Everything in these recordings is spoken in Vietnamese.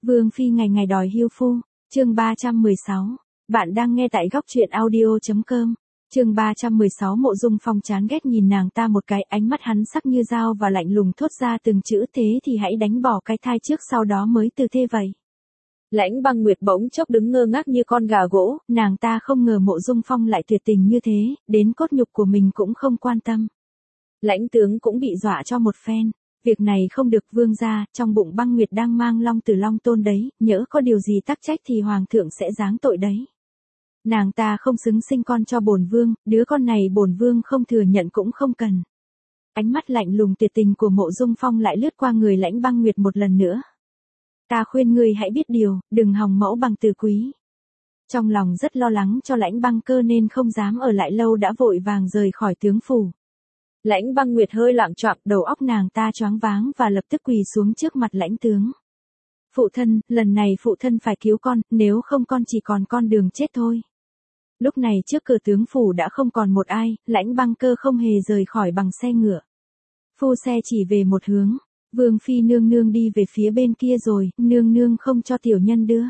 Vương phi ngày ngày đòi hưu phu, chương 316. Bạn đang nghe tại góc truyện audio.com. Chương 316. Mộ Dung Phong chán ghét nhìn nàng ta một cái, ánh mắt hắn sắc như dao và lạnh lùng thốt ra từng chữ, thế thì hãy đánh bỏ cái thai trước sau đó mới từ thê vậy. Lãnh Băng Nguyệt bỗng chốc đứng ngơ ngác như con gà gỗ, nàng ta không ngờ Mộ Dung Phong lại tuyệt tình như thế, đến cốt nhục của mình cũng không quan tâm. Lãnh tướng cũng bị dọa cho một phen. Việc này không được, vương gia, trong bụng Băng Nguyệt đang mang Long Tử Long Tôn đấy, nhỡ có điều gì tắc trách thì hoàng thượng sẽ giáng tội đấy. Nàng ta không xứng sinh con cho bổn vương, đứa con này bổn vương không thừa nhận cũng không cần. Ánh mắt lạnh lùng tuyệt tình của Mộ Dung Phong lại lướt qua người Lãnh Băng Nguyệt một lần nữa. Ta khuyên ngươi hãy biết điều, đừng hòng mẫu bằng từ quý. Trong lòng rất lo lắng cho Lãnh Băng Cơ nên không dám ở lại lâu đã vội vàng rời khỏi tướng phủ. Lãnh Băng Nguyệt hơi loạng choạng, đầu óc nàng ta choáng váng và lập tức quỳ xuống trước mặt lãnh tướng. Phụ thân, lần này phụ thân phải cứu con, nếu không con chỉ còn con đường chết thôi. Lúc này trước cửa tướng phủ đã không còn một ai, Lãnh Băng Cơ không hề rời khỏi bằng xe ngựa. Phu xe chỉ về một hướng, Vương phi nương nương đi về phía bên kia rồi, nương nương không cho tiểu nhân đưa.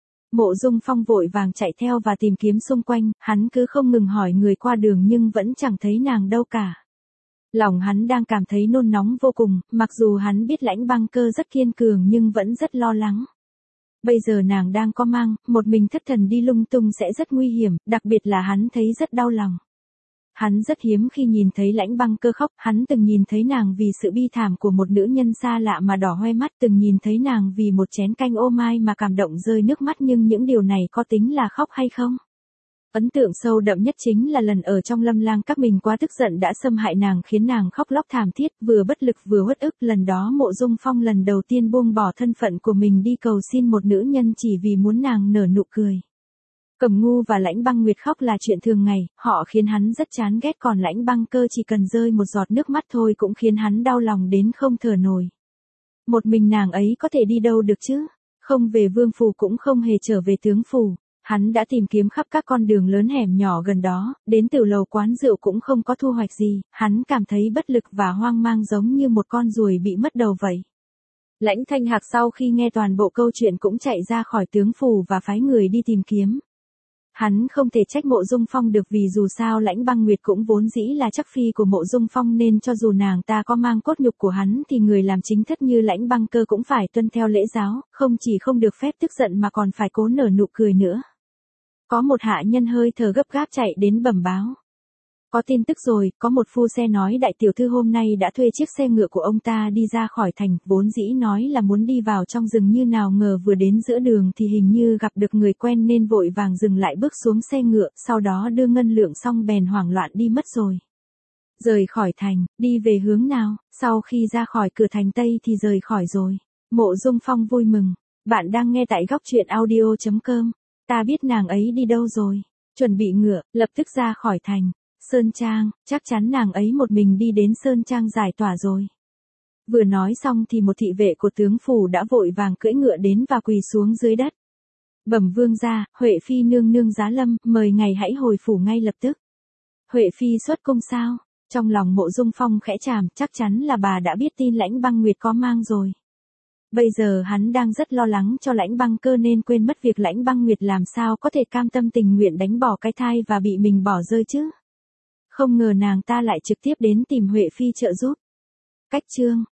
Mộ Dung Phong vội vàng chạy theo và tìm kiếm xung quanh, hắn cứ không ngừng hỏi người qua đường nhưng vẫn chẳng thấy nàng đâu cả. Lòng hắn đang cảm thấy nôn nóng vô cùng, mặc dù hắn biết Lãnh Băng Cơ rất kiên cường nhưng vẫn rất lo lắng. Bây giờ nàng đang có mang, một mình thất thần đi lung tung sẽ rất nguy hiểm, đặc biệt là hắn thấy rất đau lòng. Hắn rất hiếm khi nhìn thấy Lãnh Băng Cơ khóc, hắn từng nhìn thấy nàng vì sự bi thảm của một nữ nhân xa lạ mà đỏ hoe mắt, từng nhìn thấy nàng vì một chén canh ô mai mà cảm động rơi nước mắt, nhưng những điều này có tính là khóc hay không? Ấn tượng sâu đậm nhất chính là lần ở trong Lâm Lang Các mình quá tức giận đã xâm hại nàng khiến nàng khóc lóc thảm thiết, vừa bất lực vừa uất ức. Lần đó Mộ Dung Phong lần đầu tiên buông bỏ thân phận của mình đi cầu xin một nữ nhân chỉ vì muốn nàng nở nụ cười. Cẩm Ngu và Lãnh Băng Nguyệt khóc là chuyện thường ngày, họ khiến hắn rất chán ghét, còn Lãnh Băng Cơ chỉ cần rơi một giọt nước mắt thôi cũng khiến hắn đau lòng đến không thở nổi. Một mình nàng ấy có thể đi đâu được chứ? Không về vương phủ cũng không hề trở về tướng phủ. Hắn đã tìm kiếm khắp các con đường lớn hẻm nhỏ gần đó, đến tiểu lầu quán rượu cũng không có thu hoạch gì, hắn cảm thấy bất lực và hoang mang giống như một con ruồi bị mất đầu vậy. Lãnh Thanh Hạc sau khi nghe toàn bộ câu chuyện cũng chạy ra khỏi tướng phủ và phái người đi tìm kiếm. Hắn không thể trách Mộ Dung Phong được vì dù sao Lãnh Băng Nguyệt cũng vốn dĩ là chắc phi của Mộ Dung Phong nên cho dù nàng ta có mang cốt nhục của hắn thì người làm chính thất như Lãnh Băng Cơ cũng phải tuân theo lễ giáo, không chỉ không được phép tức giận mà còn phải cố nở nụ cười nữa. Có một hạ nhân hơi thở gấp gáp chạy đến bẩm báo. Có tin tức rồi, có một phu xe nói đại tiểu thư hôm nay đã thuê chiếc xe ngựa của ông ta đi ra khỏi thành, vốn dĩ nói là muốn đi vào trong rừng như nào ngờ vừa đến giữa đường thì hình như gặp được người quen nên vội vàng dừng lại bước xuống xe ngựa, sau đó đưa ngân lượng xong bèn hoảng loạn đi mất rồi. Rời khỏi thành, đi về hướng nào, sau khi ra khỏi cửa thành Tây thì rời khỏi rồi. Mộ Dung Phong vui mừng, bạn đang nghe tại góc truyện audio.com. Ta biết nàng ấy đi đâu rồi, chuẩn bị ngựa, lập tức ra khỏi thành. Sơn Trang, chắc chắn nàng ấy một mình đi đến Sơn Trang giải tỏa rồi. Vừa nói xong thì một thị vệ của tướng phủ đã vội vàng cưỡi ngựa đến và quỳ xuống dưới đất. Bẩm vương gia, Huệ phi nương nương giá lâm, mời ngài hãy hồi phủ ngay lập tức. Huệ phi xuất cung sao? Trong lòng Mộ Dung Phong khẽ tràm, chắc chắn là bà đã biết tin Lãnh Băng Nguyệt có mang rồi. Bây giờ hắn đang rất lo lắng cho Lãnh Băng Cơ nên quên mất việc Lãnh Băng Nguyệt làm sao có thể cam tâm tình nguyện đánh bỏ cái thai và bị mình bỏ rơi chứ. Không ngờ nàng ta lại trực tiếp đến tìm Huệ phi trợ giúp. Cách chương